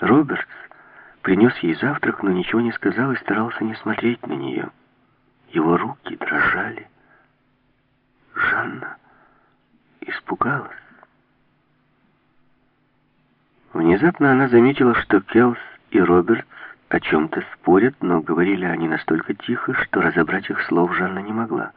Робертс принес ей завтрак, но ничего не сказал и старался не смотреть на нее. Его руки дрожали. Жанна испугалась. Внезапно она заметила, что Келс и Робертс о чем-то спорят, но говорили они настолько тихо, что разобрать их слов Жанна не могла.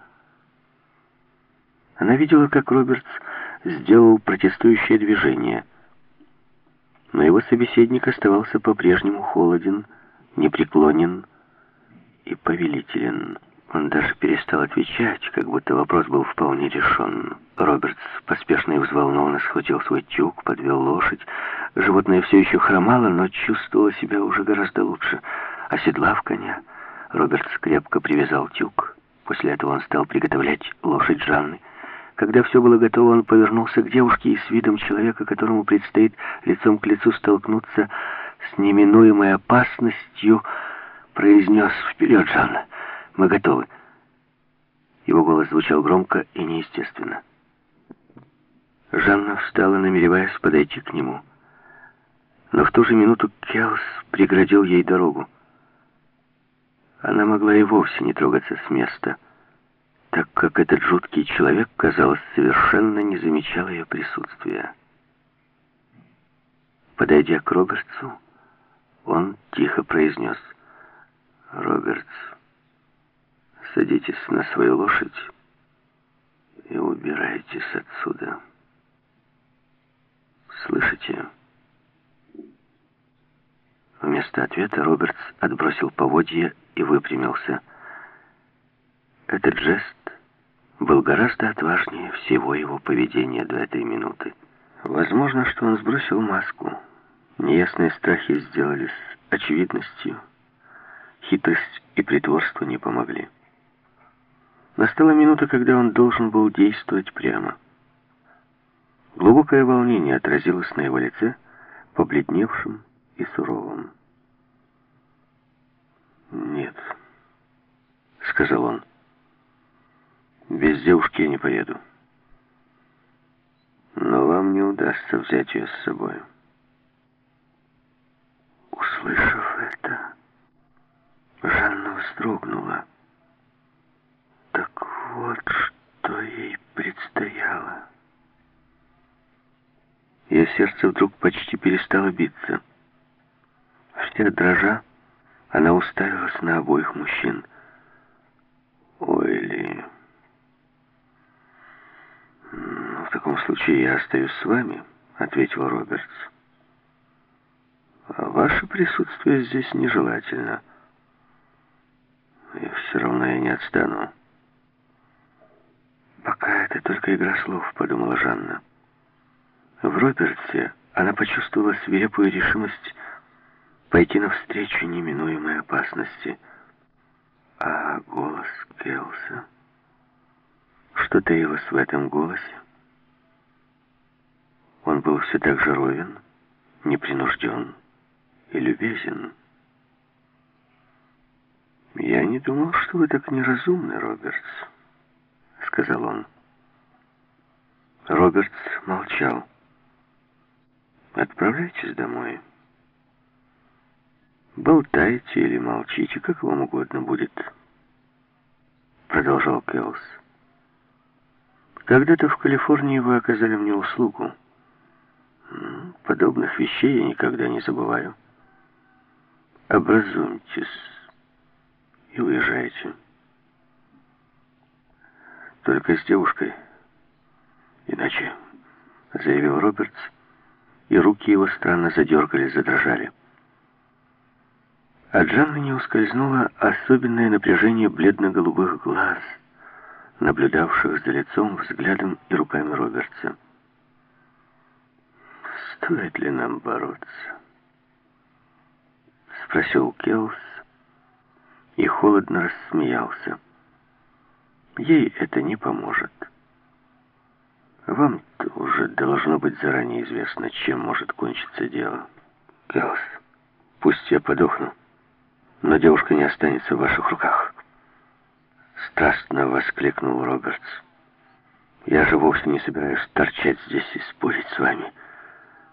Она видела, как Робертс сделал протестующее движение, но его собеседник оставался по-прежнему холоден, непреклонен и повелителен. Он даже перестал отвечать, как будто вопрос был вполне решен. Робертс поспешно и взволнованно схватил свой тюк, подвел лошадь. Животное все еще хромало, но чувствовало себя уже гораздо лучше. Оседлав коня, Робертс крепко привязал тюк. После этого он стал приготовлять лошадь Жанны. Когда все было готово, он повернулся к девушке и с видом человека, которому предстоит лицом к лицу столкнуться с неминуемой опасностью, произнес: «Вперед, Жанна! Мы готовы!» Его голос звучал громко и неестественно. Жанна встала, намереваясь подойти к нему. Но в ту же минуту Келс преградил ей дорогу. Она могла и вовсе не трогаться с места, так как этот жуткий человек, казалось, совершенно не замечал ее присутствия. Подойдя к Робертсу, он тихо произнес: «Робертс, садитесь на свою лошадь и убирайтесь отсюда. Слышите?» Вместо ответа Робертс отбросил поводья и выпрямился. Этот жест был гораздо отважнее всего его поведения до этой минуты. Возможно, что он сбросил маску. Неясные страхи сделались очевидностью. Хитрость и притворство не помогли. Настала минута, когда он должен был действовать прямо. Глубокое волнение отразилось на его лице, побледневшим и суровым. «Нет», — сказал он, — «без девушки я не поеду. Но вам не удастся взять ее с собой». Услышав это, Жанна вздрогнула. Так вот, что ей предстояло. Ее сердце вдруг почти перестало биться. Вся дрожа, она уставилась на обоих мужчин. «Ойли, в таком случае я остаюсь с вами», — ответил Робертс. «А ваше присутствие здесь нежелательно. И все равно я не отстану». «Пока это только игра слов», — подумала Жанна. В Робертсе она почувствовала свирепую решимость пойти навстречу неминуемой опасности. А голос Келса... Что таилось в этом голосе? Он был все так же ровен, непринужден и любезен. «Я не думал, что вы так неразумны, Робертс», — сказал он. Робертс молчал. «Отправляйтесь домой. Болтайте или молчите, как вам угодно будет», — продолжал Келс. «Когда-то в Калифорнии вы оказали мне услугу. Подобных вещей я никогда не забываю. Образумьтесь и уезжайте. Только с девушкой. Иначе», — заявил Робертс, и руки его странно задергались, задрожали. От Жанны не ускользнуло особенное напряжение бледно-голубых глаз, наблюдавших за лицом, взглядом и руками Робертса. «Стоит ли нам бороться?» — спросил Келс и холодно рассмеялся. «Ей это не поможет. Вам-то уже должно быть заранее известно, чем может кончиться дело. Келс, пусть я подохну, но девушка не останется в ваших руках», — страстно воскликнул Робертс. «Я же вовсе не собираюсь торчать здесь и спорить с вами».